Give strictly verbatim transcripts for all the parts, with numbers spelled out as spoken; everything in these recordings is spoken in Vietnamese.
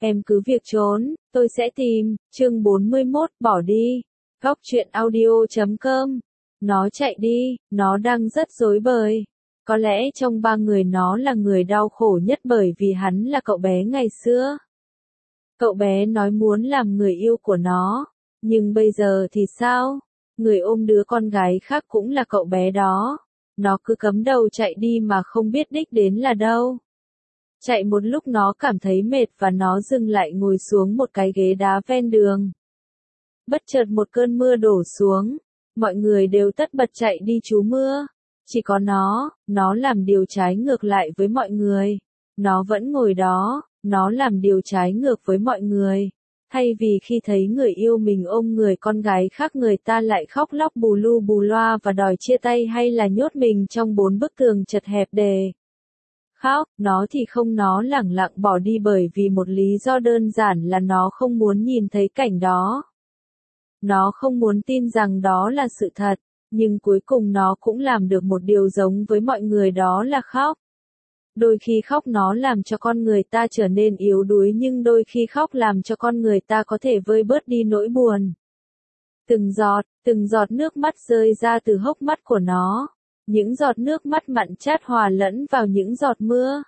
em cứ việc trốn, tôi sẽ tìm. Chương bốn mươi mốt, bỏ đi. Góc truyện audio chấm com. Nó chạy đi, nó đang rất rối bời. Có lẽ trong ba người nó là người đau khổ nhất bởi vì hắn là cậu bé ngày xưa. Cậu bé nói muốn làm người yêu của nó, nhưng bây giờ thì sao? Người ôm đứa con gái khác cũng là cậu bé đó. Nó cứ cắm đầu chạy đi mà không biết đích đến là đâu. Chạy một lúc nó cảm thấy mệt và nó dừng lại ngồi xuống một cái ghế đá ven đường. Bất chợt một cơn mưa đổ xuống, mọi người đều tất bật chạy đi trú mưa. Chỉ có nó, nó làm điều trái ngược lại với mọi người. Nó vẫn ngồi đó, nó làm điều trái ngược với mọi người. Thay vì khi thấy người yêu mình ôm người con gái khác người ta lại khóc lóc bù lu bù loa và đòi chia tay hay là nhốt mình trong bốn bức tường chật hẹp để khóc, nó thì không, nó lẳng lặng bỏ đi bởi vì một lý do đơn giản là nó không muốn nhìn thấy cảnh đó. Nó không muốn tin rằng đó là sự thật, nhưng cuối cùng nó cũng làm được một điều giống với mọi người, đó là khóc. Đôi khi khóc nó làm cho con người ta trở nên yếu đuối, nhưng đôi khi khóc làm cho con người ta có thể vơi bớt đi nỗi buồn. Từng giọt, từng giọt nước mắt rơi ra từ hốc mắt của nó. Những giọt nước mắt mặn chát hòa lẫn vào những giọt mưa.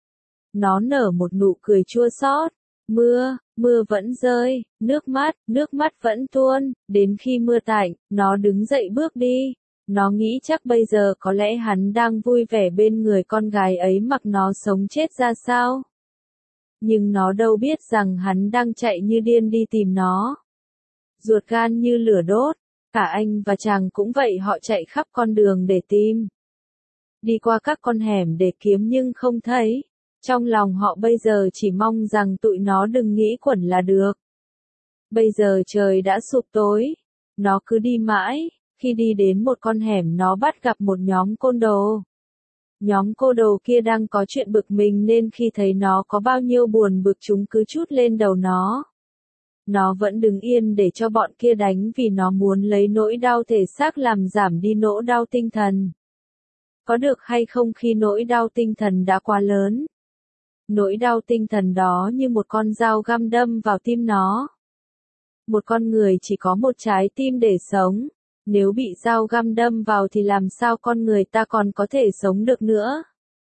Nó nở một nụ cười chua xót. Mưa, mưa vẫn rơi, nước mắt, nước mắt vẫn tuôn, đến khi mưa tạnh, nó đứng dậy bước đi. Nó nghĩ chắc bây giờ có lẽ hắn đang vui vẻ bên người con gái ấy mặc nó sống chết ra sao. Nhưng nó đâu biết rằng hắn đang chạy như điên đi tìm nó. Ruột gan như lửa đốt, cả anh và chàng cũng vậy, họ chạy khắp con đường để tìm. Đi qua các con hẻm để kiếm nhưng không thấy. Trong lòng họ bây giờ chỉ mong rằng tụi nó đừng nghĩ quẩn là được. Bây giờ trời đã sụp tối. Nó cứ đi mãi. Khi đi đến một con hẻm nó bắt gặp một nhóm côn đồ. Nhóm côn đồ kia đang có chuyện bực mình nên khi thấy nó có bao nhiêu buồn bực chúng cứ trút lên đầu nó. Nó vẫn đứng yên để cho bọn kia đánh vì nó muốn lấy nỗi đau thể xác làm giảm đi nỗi đau tinh thần. Có được hay không khi nỗi đau tinh thần đã quá lớn? Nỗi đau tinh thần đó như một con dao găm đâm vào tim nó. Một con người chỉ có một trái tim để sống. Nếu bị dao găm đâm vào thì làm sao con người ta còn có thể sống được nữa?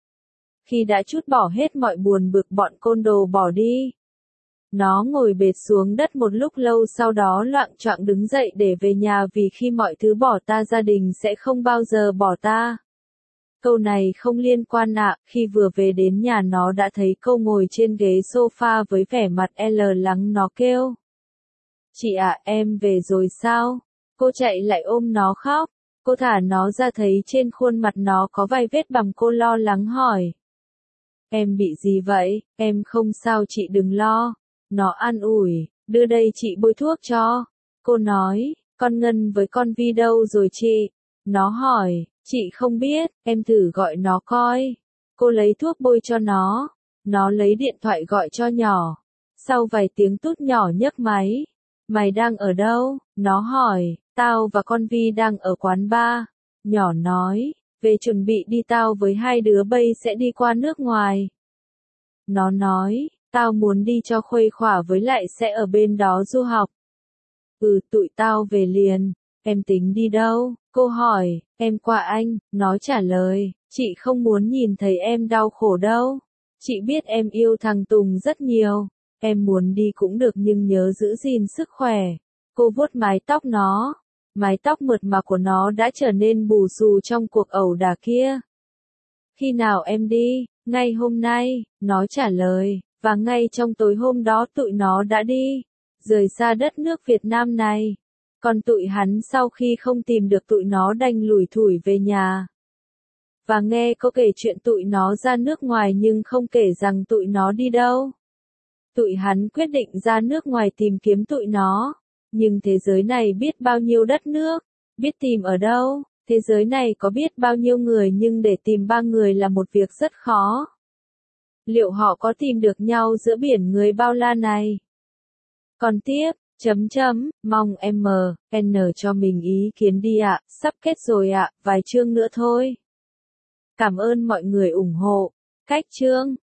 Khi đã trút bỏ hết mọi buồn bực, bọn côn đồ bỏ đi. Nó ngồi bệt xuống đất một lúc lâu, sau đó loạng choạng đứng dậy để về nhà, vì khi mọi thứ bỏ ta gia đình sẽ không bao giờ bỏ ta. Câu này không liên quan ạ, khi vừa về đến nhà nó đã thấy cô ngồi trên ghế sofa với vẻ mặt lo lắng. Nó kêu: "Chị ạ, em về rồi sao?" Cô chạy lại ôm nó khóc. Cô thả nó ra thấy trên khuôn mặt nó có vài vết bầm, cô lo lắng hỏi: "Em bị gì vậy?" "Em không sao chị đừng lo." Nó an ủi: "Đưa đây chị bôi thuốc cho." Cô nói: "Con Ngân với con Vi đâu rồi chị?" Nó hỏi: "Chị không biết, em thử gọi nó coi." Cô lấy thuốc bôi cho nó. Nó lấy điện thoại gọi cho nhỏ. Sau vài tiếng tút nhỏ nhấc máy. "Mày đang ở đâu?" Nó hỏi. "Tao và con Vi đang ở quán bar." Nhỏ nói: "Về chuẩn bị đi, tao với hai đứa bây sẽ đi qua nước ngoài." Nó nói: "Tao muốn đi cho khuây khỏa, với lại sẽ ở bên đó du học." "Ừ, tụi tao về liền." "Em tính đi đâu?" Cô hỏi. "Em qua Anh." Nó trả lời. "Chị không muốn nhìn thấy em đau khổ đâu. Chị biết em yêu thằng Tùng rất nhiều. Em muốn đi cũng được nhưng nhớ giữ gìn sức khỏe." Cô vuốt mái tóc nó. Mái tóc mượt mà của nó đã trở nên bù xù trong cuộc ẩu đả kia. "Khi nào em đi?" "Ngay hôm nay." Nó trả lời. Và ngay trong tối hôm đó tụi nó đã đi. Rời xa đất nước Việt Nam này. Còn tụi hắn sau khi không tìm được tụi nó đành lủi thủi về nhà. Và nghe có kể chuyện tụi nó ra nước ngoài nhưng không kể rằng tụi nó đi đâu. Tụi hắn quyết định ra nước ngoài tìm kiếm tụi nó. Nhưng thế giới này biết bao nhiêu đất nước, biết tìm ở đâu, thế giới này có biết bao nhiêu người, nhưng để tìm ba người là một việc rất khó. Liệu họ có tìm được nhau giữa biển người bao la này? Còn tiếp, chấm chấm, mong em en cho mình ý kiến đi ạ, sắp kết rồi ạ, vài chương nữa thôi. Cảm ơn mọi người ủng hộ. Cách chương